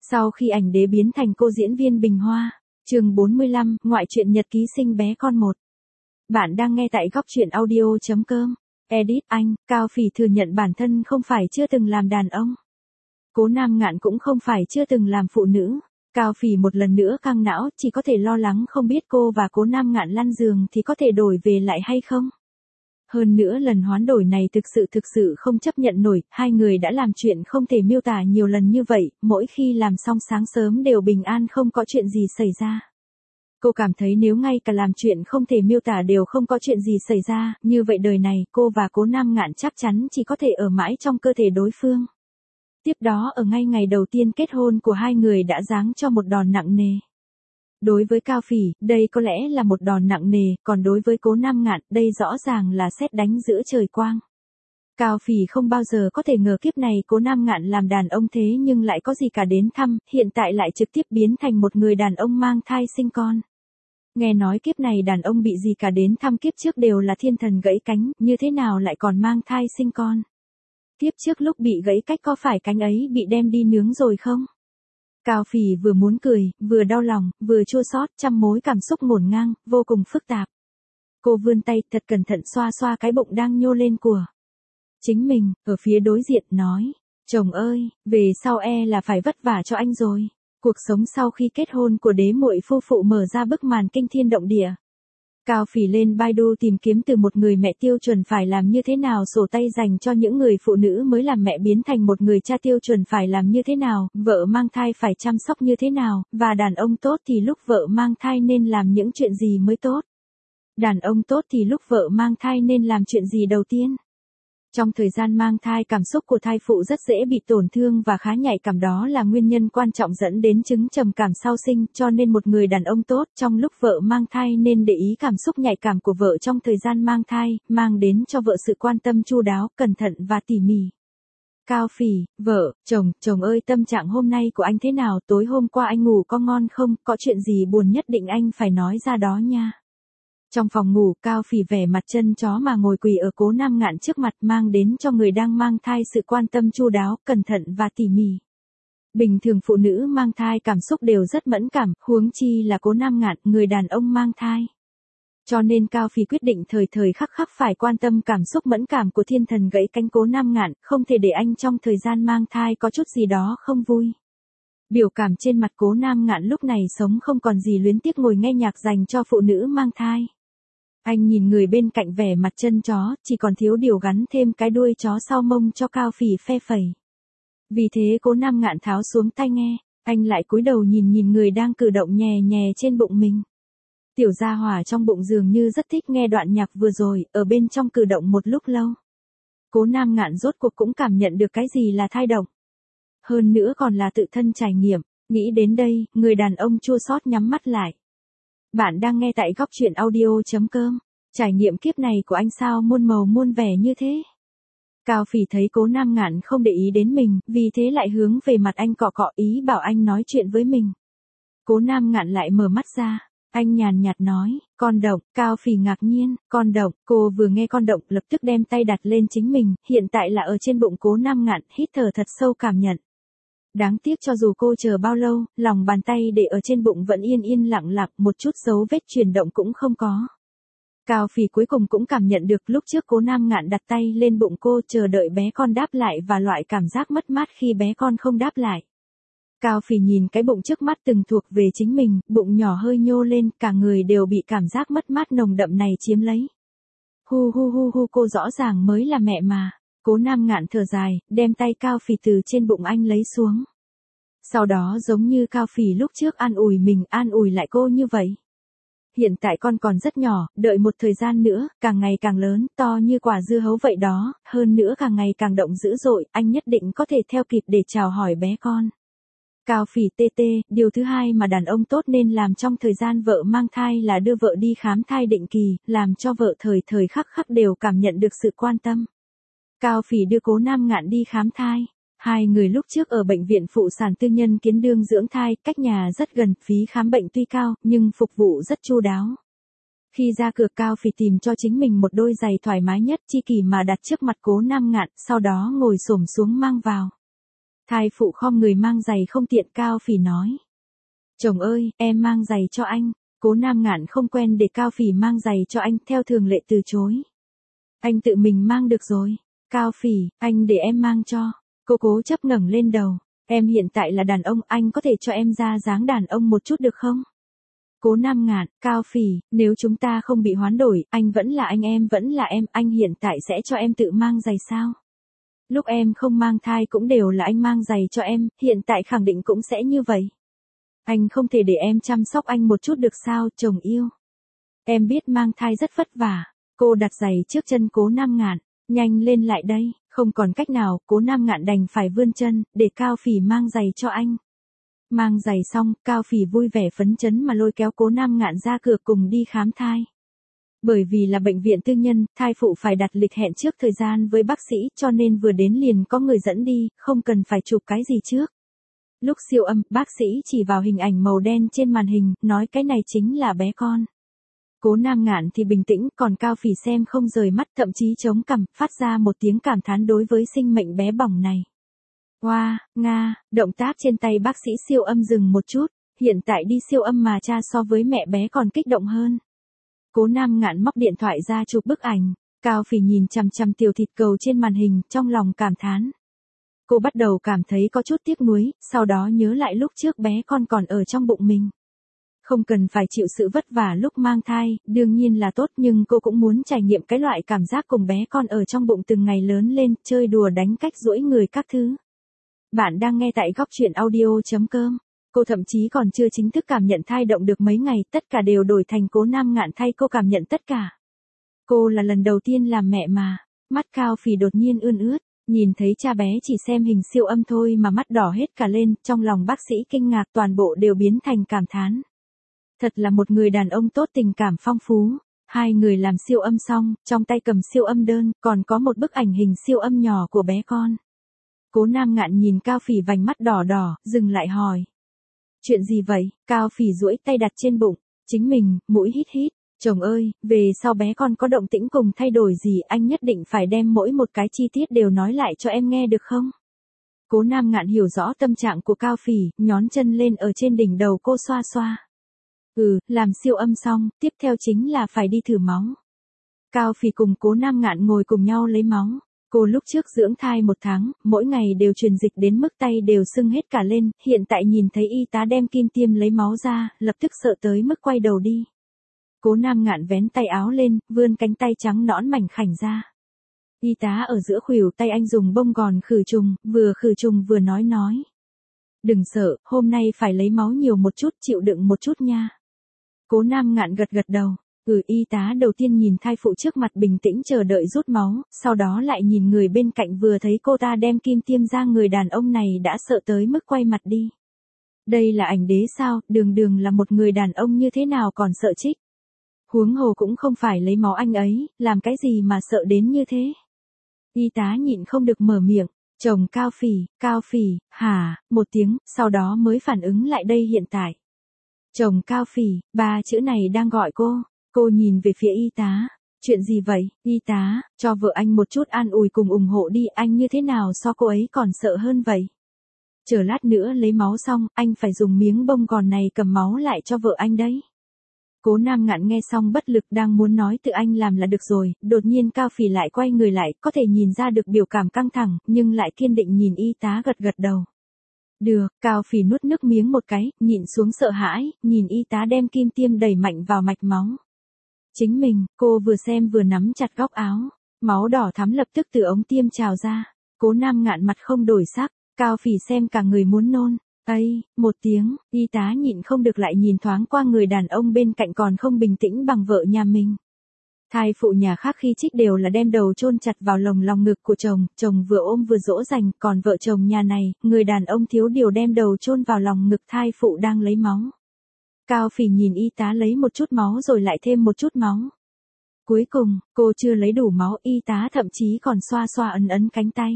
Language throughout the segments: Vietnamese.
Sau khi ảnh đế biến thành cô diễn viên Bình Hoa, chương 45, ngoại truyện nhật ký sinh bé con 1. Bạn đang nghe tại góc truyện audio.com. Edit Anh, Cao Phỉ thừa nhận bản thân không phải chưa từng làm đàn ông. Cố Nam Ngạn cũng không phải chưa từng làm phụ nữ. Cao Phỉ một lần nữa căng não, chỉ có thể lo lắng không biết cô và Cố Nam Ngạn lăn giường thì có thể đổi về lại hay không. Hơn nữa lần hoán đổi này thực sự không chấp nhận nổi, hai người đã làm chuyện không thể miêu tả nhiều lần như vậy, mỗi khi làm xong sáng sớm đều bình an không có chuyện gì xảy ra. Cô cảm thấy nếu ngay cả làm chuyện không thể miêu tả đều không có chuyện gì xảy ra, như vậy đời này cô và Cố Nam Ngạn chắc chắn chỉ có thể ở mãi trong cơ thể đối phương. Tiếp đó ở ngay ngày đầu tiên kết hôn của hai người đã giáng cho một đòn nặng nề. Đối với Cao Phỉ, đây có lẽ là một đòn nặng nề, còn đối với Cố Nam Ngạn, đây rõ ràng là sét đánh giữa trời quang. Cao Phỉ không bao giờ có thể ngờ kiếp này Cố Nam Ngạn làm đàn ông thế nhưng lại có gì cả đến thăm, hiện tại lại trực tiếp biến thành một người đàn ông mang thai sinh con. Nghe nói kiếp này đàn ông bị gì cả đến thăm kiếp trước đều là thiên thần gãy cánh, như thế nào lại còn mang thai sinh con. Kiếp trước lúc bị gãy cách có phải cánh ấy bị đem đi nướng rồi không? Cao Phỉ vừa muốn cười, vừa đau lòng, vừa chua xót, trăm mối cảm xúc ngổn ngang, vô cùng phức tạp. Cô vươn tay thật cẩn thận xoa xoa cái bụng đang nhô lên của chính mình, ở phía đối diện nói, chồng ơi, về sau là phải vất vả cho anh rồi. Cuộc sống sau khi kết hôn của đế muội phu phụ mở ra bức màn kinh thiên động địa. Cao Phỉ lên Baidu tìm kiếm từ một người mẹ tiêu chuẩn phải làm như thế nào sổ tay dành cho những người phụ nữ mới làm mẹ biến thành một người cha tiêu chuẩn phải làm như thế nào, vợ mang thai phải chăm sóc như thế nào, và đàn ông tốt thì lúc vợ mang thai nên làm những chuyện gì mới tốt. Đàn ông tốt thì lúc vợ mang thai nên làm chuyện gì đầu tiên. Trong thời gian mang thai cảm xúc của thai phụ rất dễ bị tổn thương và khá nhạy cảm, đó là nguyên nhân quan trọng dẫn đến chứng trầm cảm sau sinh, cho nên một người đàn ông tốt trong lúc vợ mang thai nên để ý cảm xúc nhạy cảm của vợ trong thời gian mang thai, mang đến cho vợ sự quan tâm chu đáo, cẩn thận và tỉ mỉ. Cao Phỉ, vợ, chồng ơi tâm trạng hôm nay của anh thế nào, tối hôm qua anh ngủ có ngon không, có chuyện gì buồn nhất định anh phải nói ra đó nha. Trong phòng ngủ, Cao Phỉ vẻ mặt chân chó mà ngồi quỳ ở Cố Nam Ngạn trước mặt, mang đến cho người đang mang thai sự quan tâm chu đáo, cẩn thận và tỉ mỉ. Bình thường phụ nữ mang thai cảm xúc đều rất mẫn cảm, huống chi là Cố Nam Ngạn, người đàn ông mang thai. Cho nên Cao Phỉ quyết định thời khắc phải quan tâm cảm xúc mẫn cảm của thiên thần gãy cánh Cố Nam Ngạn, không thể để anh trong thời gian mang thai có chút gì đó không vui. Biểu cảm trên mặt Cố Nam Ngạn lúc này sống không còn gì luyến tiếc, ngồi nghe nhạc dành cho phụ nữ mang thai. Anh nhìn người bên cạnh vẻ mặt chân chó, chỉ còn thiếu điều gắn thêm cái đuôi chó sau mông cho Cao Phỉ phe phẩy. Vì thế Cố Nam Ngạn tháo xuống tai nghe, anh lại cúi đầu nhìn người đang cử động nhè nhè trên bụng mình. Tiểu gia hỏa trong bụng dường như rất thích nghe đoạn nhạc vừa rồi, ở bên trong cử động một lúc lâu. Cố Nam Ngạn rốt cuộc cũng cảm nhận được cái gì là thai động. Hơn nữa còn là tự thân trải nghiệm, nghĩ đến đây, người đàn ông chua xót nhắm mắt lại. Bạn đang nghe tại góc truyện audio.com. Trải nghiệm kiếp này của anh sao muôn màu muôn vẻ như thế. Cao Phỉ thấy Cố Nam Ngạn không để ý đến mình, vì thế lại hướng về mặt anh cọ cọ, ý bảo anh nói chuyện với mình. Cố Nam Ngạn lại mở mắt ra, anh nhàn nhạt nói, con động. Cao Phỉ ngạc nhiên, con động. Cô vừa nghe con động lập tức đem tay đặt lên chính mình, hiện tại là ở trên bụng Cố Nam Ngạn, hít thở thật sâu cảm nhận. Đáng tiếc cho dù cô chờ bao lâu, lòng bàn tay để ở trên bụng vẫn yên lặng, một chút dấu vết chuyển động cũng không có. Cao Phỉ cuối cùng cũng cảm nhận được lúc trước Cố Nam Ngạn đặt tay lên bụng cô chờ đợi bé con đáp lại và loại cảm giác mất mát khi bé con không đáp lại. Cao Phỉ nhìn cái bụng trước mắt từng thuộc về chính mình, bụng nhỏ hơi nhô lên, cả người đều bị cảm giác mất mát nồng đậm này chiếm lấy. Hu cô rõ ràng mới là mẹ mà. Cố Nam Ngạn thở dài, đem tay Cao Phỉ từ trên bụng anh lấy xuống. Sau đó giống như Cao Phỉ lúc trước an ủi mình, an ủi lại cô như vậy. Hiện tại con còn rất nhỏ, đợi một thời gian nữa, càng ngày càng lớn, to như quả dưa hấu vậy đó, hơn nữa càng ngày càng động dữ dội, anh nhất định có thể theo kịp để chào hỏi bé con. Cao Phỉ điều thứ hai mà đàn ông tốt nên làm trong thời gian vợ mang thai là đưa vợ đi khám thai định kỳ, làm cho vợ thời khắc đều cảm nhận được sự quan tâm. Cao Phỉ đưa Cố Nam Ngạn đi khám thai. Hai người lúc trước ở bệnh viện phụ sản tư nhân Kiến Đương dưỡng thai, cách nhà rất gần, phí khám bệnh tuy cao, nhưng phục vụ rất chu đáo. Khi ra cửa Cao Phỉ tìm cho chính mình một đôi giày thoải mái nhất chi kỷ mà đặt trước mặt Cố Nam Ngạn, sau đó ngồi xổm xuống mang vào. Thai phụ khom người mang giày không tiện, Cao Phỉ nói. Chồng ơi, em mang giày cho anh. Cố Nam Ngạn không quen để Cao Phỉ mang giày cho anh, theo thường lệ từ chối. Anh tự mình mang được rồi. Cao Phỉ, anh để em mang cho. Cô cố chấp ngẩng lên đầu. Em hiện tại là đàn ông, anh có thể cho em ra dáng đàn ông một chút được không? Cố Nam Ngạn, Cao Phỉ, nếu chúng ta không bị hoán đổi, anh vẫn là anh, em vẫn là em, anh hiện tại sẽ cho em tự mang giày sao? Lúc em không mang thai cũng đều là anh mang giày cho em, hiện tại khẳng định cũng sẽ như vậy. Anh không thể để em chăm sóc anh một chút được sao, chồng yêu? Em biết mang thai rất vất vả. Cô đặt giày trước chân Cố Nam Ngạn, nhanh lên lại đây, không còn cách nào, Cố Nam Ngạn đành phải vươn chân, để Cao Phỉ mang giày cho anh. Mang giày xong, Cao Phỉ vui vẻ phấn chấn mà lôi kéo Cố Nam Ngạn ra cửa cùng đi khám thai. Bởi vì là bệnh viện tư nhân, thai phụ phải đặt lịch hẹn trước thời gian với bác sĩ, cho nên vừa đến liền có người dẫn đi, không cần phải chụp cái gì trước. Lúc siêu âm, bác sĩ chỉ vào hình ảnh màu đen trên màn hình, nói cái này chính là bé con. Cố Nam Ngạn thì bình tĩnh, còn Cao Phỉ xem không rời mắt, thậm chí chống cằm, phát ra một tiếng cảm thán đối với sinh mệnh bé bỏng này. Wow, Nga, động tác trên tay bác sĩ siêu âm dừng một chút, hiện tại đi siêu âm mà cha so với mẹ bé còn kích động hơn. Cố Nam Ngạn móc điện thoại ra chụp bức ảnh, Cao Phỉ nhìn chằm chằm tiểu thịt cầu trên màn hình, trong lòng cảm thán. Cô bắt đầu cảm thấy có chút tiếc nuối, sau đó nhớ lại lúc trước bé con còn ở trong bụng mình. Không cần phải chịu sự vất vả lúc mang thai, đương nhiên là tốt, nhưng cô cũng muốn trải nghiệm cái loại cảm giác cùng bé con ở trong bụng từng ngày lớn lên, chơi đùa đánh cách duỗi người các thứ. Bạn đang nghe tại góc truyện audio.com. Cô thậm chí còn chưa chính thức cảm nhận thai động được mấy ngày, tất cả đều đổi thành Cố Nam Ngạn thay cô cảm nhận tất cả. Cô là lần đầu tiên làm mẹ mà. Mắt Cao Phỉ đột nhiên ươn ướt, nhìn thấy cha bé chỉ xem hình siêu âm thôi mà mắt đỏ hết cả lên, trong lòng bác sĩ kinh ngạc, toàn bộ đều biến thành cảm thán. Thật là một người đàn ông tốt, tình cảm phong phú. Hai người làm siêu âm xong, trong tay cầm siêu âm đơn, còn có một bức ảnh hình siêu âm nhỏ của bé con. Cố Nam Ngạn nhìn Cao Phỉ vành mắt đỏ đỏ, dừng lại hỏi. Chuyện gì vậy? Cao Phỉ duỗi tay đặt trên bụng, chính mình, mũi hít hít. Chồng ơi, về sau bé con có động tĩnh cùng thay đổi gì, anh nhất định phải đem mỗi một cái chi tiết đều nói lại cho em nghe được không? Cố Nam Ngạn hiểu rõ tâm trạng của Cao Phỉ, nhón chân lên ở trên đỉnh đầu cô xoa xoa. Làm siêu âm xong, tiếp theo chính là phải đi thử máu. Cao Phỉ cùng Cố Nam Ngạn ngồi cùng nhau lấy máu. Cô lúc trước dưỡng thai 1 tháng, mỗi ngày đều truyền dịch đến mức tay đều sưng hết cả lên, hiện tại nhìn thấy y tá đem kim tiêm lấy máu ra, lập tức sợ tới mức quay đầu đi. Cố Nam Ngạn vén tay áo lên, vươn cánh tay trắng nõn mảnh khảnh ra. Y tá ở giữa khuỷu tay anh dùng bông gòn khử trùng, vừa khử trùng vừa nói. Đừng sợ, hôm nay phải lấy máu nhiều một chút, chịu đựng một chút nha. Cố Nam Ngạn gật gật đầu. Y tá đầu tiên nhìn thai phụ trước mặt bình tĩnh chờ đợi rút máu, sau đó lại nhìn người bên cạnh, vừa thấy cô ta đem kim tiêm ra, người đàn ông này đã sợ tới mức quay mặt đi. Đây là ảnh đế sao, đường là một người đàn ông như thế nào còn sợ trích. Huống hồ cũng không phải lấy máu anh ấy, làm cái gì mà sợ đến như thế. Y tá nhịn không được mở miệng, chồng Cao Phỉ, hả, một tiếng, sau đó mới phản ứng lại đây hiện tại. Chồng Cao Phỉ, 3 chữ này đang gọi cô. Cô nhìn về phía y tá. Chuyện gì vậy, y tá, cho vợ anh một chút an ủi cùng ủng hộ đi, anh như thế nào so cô ấy còn sợ hơn vậy. Chờ lát nữa lấy máu xong, anh phải dùng miếng bông gòn này cầm máu lại cho vợ anh đấy. Cố Nam Ngạn nghe xong bất lực, đang muốn nói tự anh làm là được rồi, đột nhiên Cao Phỉ lại quay người lại, có thể nhìn ra được biểu cảm căng thẳng, nhưng lại kiên định nhìn y tá gật gật đầu. Được, Cao Phỉ nuốt nước miếng một cái, nhịn xuống sợ hãi, nhìn y tá đem kim tiêm đẩy mạnh vào mạch máu. Chính mình, cô vừa xem vừa nắm chặt góc áo, máu đỏ thắm lập tức từ ống tiêm trào ra. Cố Nam Ngạn mặt không đổi sắc, Cao Phỉ xem cả người muốn nôn. Một tiếng, y tá nhịn không được lại nhìn thoáng qua người đàn ông bên cạnh còn không bình tĩnh bằng vợ nhà mình. Thai phụ nhà khác khi trích đều là đem đầu chôn chặt vào lòng ngực của chồng vừa ôm vừa dỗ dành, còn vợ chồng nhà này, người đàn ông thiếu điều đem đầu chôn vào lòng ngực thai phụ đang lấy máu. Cao Phỉ nhìn y tá lấy một chút máu rồi lại thêm một chút máu. Cuối cùng, cô chưa lấy đủ máu, y tá thậm chí còn xoa xoa ấn cánh tay.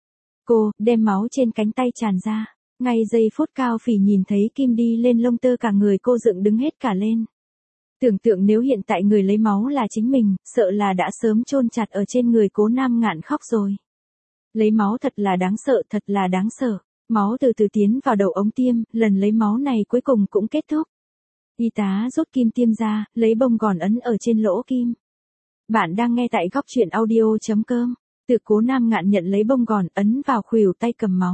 Cô, đem máu trên cánh tay tràn ra. Ngay giây phút Cao Phỉ nhìn thấy kim đi lên lông tơ cả người cô dựng đứng hết cả lên. Tưởng tượng nếu hiện tại người lấy máu là chính mình, sợ là đã sớm chôn chặt ở trên người Cố Nam Ngạn khóc rồi. Lấy máu thật là đáng sợ, thật là đáng sợ. Máu từ từ tiến vào đầu ống tiêm, lần lấy máu này cuối cùng cũng kết thúc. Y tá rút kim tiêm ra, lấy bông gòn ấn ở trên lỗ kim. Bạn đang nghe tại góc truyện audio.com. Từ Cố Nam Ngạn nhận lấy bông gòn ấn vào khuỷu tay cầm máu.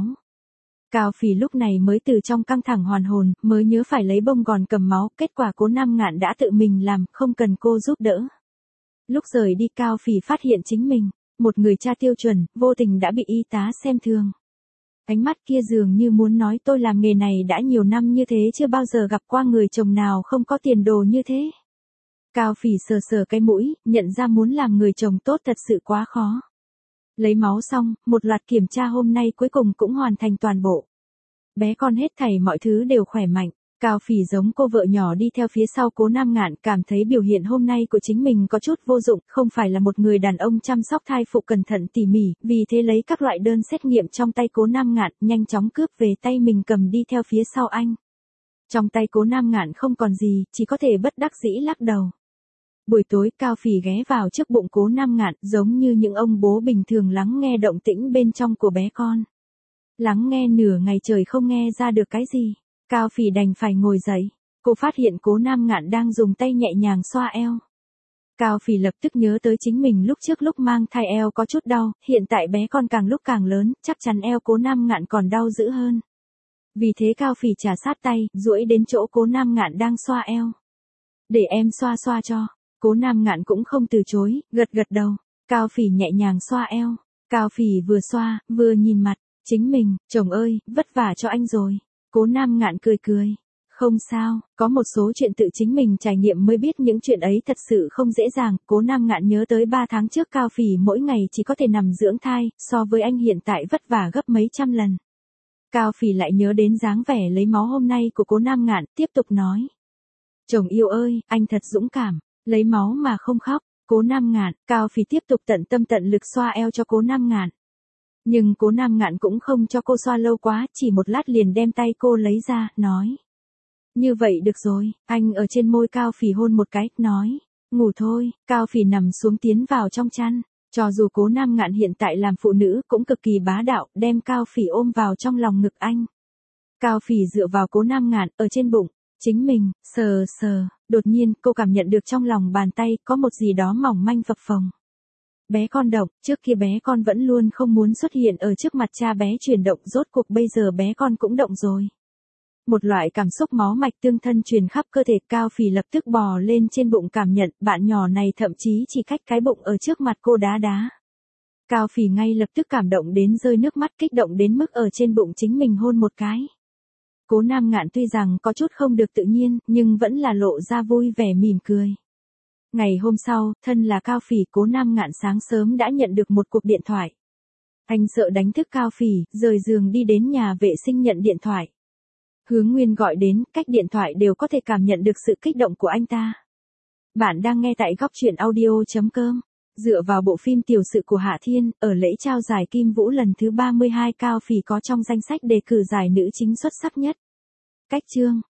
Cao Phỉ lúc này mới từ trong căng thẳng hoàn hồn, mới nhớ phải lấy bông gòn cầm máu, kết quả Cố Nam Ngạn đã tự mình làm, không cần cô giúp đỡ. Lúc rời đi Cao Phỉ phát hiện chính mình, một người cha tiêu chuẩn, vô tình đã bị y tá xem thường. Ánh mắt kia dường như muốn nói tôi làm nghề này đã nhiều năm như thế chưa bao giờ gặp qua người chồng nào không có tiền đồ như thế. Cao Phỉ sờ sờ cái mũi, nhận ra muốn làm người chồng tốt thật sự quá khó. Lấy máu xong, một loạt kiểm tra hôm nay cuối cùng cũng hoàn thành toàn bộ. Bé con hết thảy mọi thứ đều khỏe mạnh. Cao Phỉ giống cô vợ nhỏ đi theo phía sau Cố Nam Ngạn, cảm thấy biểu hiện hôm nay của chính mình có chút vô dụng, không phải là một người đàn ông chăm sóc thai phụ cẩn thận tỉ mỉ, vì thế lấy các loại đơn xét nghiệm trong tay Cố Nam Ngạn, nhanh chóng cướp về tay mình cầm đi theo phía sau anh. Trong tay Cố Nam Ngạn không còn gì, chỉ có thể bất đắc dĩ lắc đầu. Buổi tối Cao Phỉ ghé vào trước bụng Cố Nam Ngạn, giống như những ông bố bình thường lắng nghe động tĩnh bên trong của bé con. Lắng nghe nửa ngày trời không nghe ra được cái gì. Cao Phỉ đành phải ngồi dậy. Cô phát hiện Cố Nam Ngạn đang dùng tay nhẹ nhàng xoa eo. Cao Phỉ lập tức nhớ tới chính mình lúc mang thai eo có chút đau, hiện tại bé con càng lúc càng lớn, chắc chắn eo Cố Nam Ngạn còn đau dữ hơn. Vì thế Cao Phỉ trà sát tay, duỗi đến chỗ Cố Nam Ngạn đang xoa eo. Để em xoa xoa cho. Cố Nam Ngạn cũng không từ chối, gật gật đầu. Cao Phỉ nhẹ nhàng xoa eo. Cao Phỉ vừa xoa, vừa nhìn mặt. Chính mình, chồng ơi, vất vả cho anh rồi. Cố Nam Ngạn cười cười. Không sao, có một số chuyện tự chính mình trải nghiệm mới biết những chuyện ấy thật sự không dễ dàng. Cố Nam Ngạn nhớ tới 3 tháng trước Cao Phỉ mỗi ngày chỉ có thể nằm dưỡng thai, so với anh hiện tại vất vả gấp mấy trăm lần. Cao Phỉ lại nhớ đến dáng vẻ lấy máu hôm nay của Cố Nam Ngạn, tiếp tục nói. Chồng yêu ơi, anh thật dũng cảm, lấy máu mà không khóc. Cố Nam Ngạn, Cao Phỉ tiếp tục tận tâm tận lực xoa eo cho Cố Nam Ngạn. Nhưng Cố Nam Ngạn cũng không cho cô xoa lâu quá, chỉ một lát liền đem tay cô lấy ra, nói. Như vậy được rồi, anh ở trên môi Cao Phỉ hôn một cái, nói. Ngủ thôi. Cao Phỉ nằm xuống tiến vào trong chăn. Cho dù Cố Nam Ngạn hiện tại làm phụ nữ cũng cực kỳ bá đạo, đem Cao Phỉ ôm vào trong lòng ngực anh. Cao Phỉ dựa vào Cố Nam Ngạn, ở trên bụng. Chính mình, sờ sờ, đột nhiên cô cảm nhận được trong lòng bàn tay có một gì đó mỏng manh phập phồng. Bé con động, trước kia bé con vẫn luôn không muốn xuất hiện ở trước mặt cha bé chuyển động, rốt cuộc bây giờ bé con cũng động rồi. Một loại cảm xúc máu mạch tương thân truyền khắp cơ thể. Cao Phỉ lập tức bò lên trên bụng cảm nhận, bạn nhỏ này thậm chí chỉ cách cái bụng ở trước mặt cô đá đá. Cao Phỉ ngay lập tức cảm động đến rơi nước mắt, kích động đến mức ở trên bụng chính mình hôn một cái. Cố Nam Ngạn tuy rằng có chút không được tự nhiên, nhưng vẫn là lộ ra vui vẻ mỉm cười. Ngày hôm sau, thân là Cao Phỉ, Cố Nam Ngạn sáng sớm đã nhận được một cuộc điện thoại. Anh sợ đánh thức Cao Phỉ, rời giường đi đến nhà vệ sinh nhận điện thoại. Hướng Nguyên gọi đến, cách điện thoại đều có thể cảm nhận được sự kích động của anh ta. Bạn đang nghe tại góc truyện audio.com. Dựa vào bộ phim tiểu sự của Hạ Thiên, ở lễ trao giải Kim Vũ lần thứ 32, Cao Phỉ có trong danh sách đề cử giải nữ chính xuất sắc nhất. Cách chương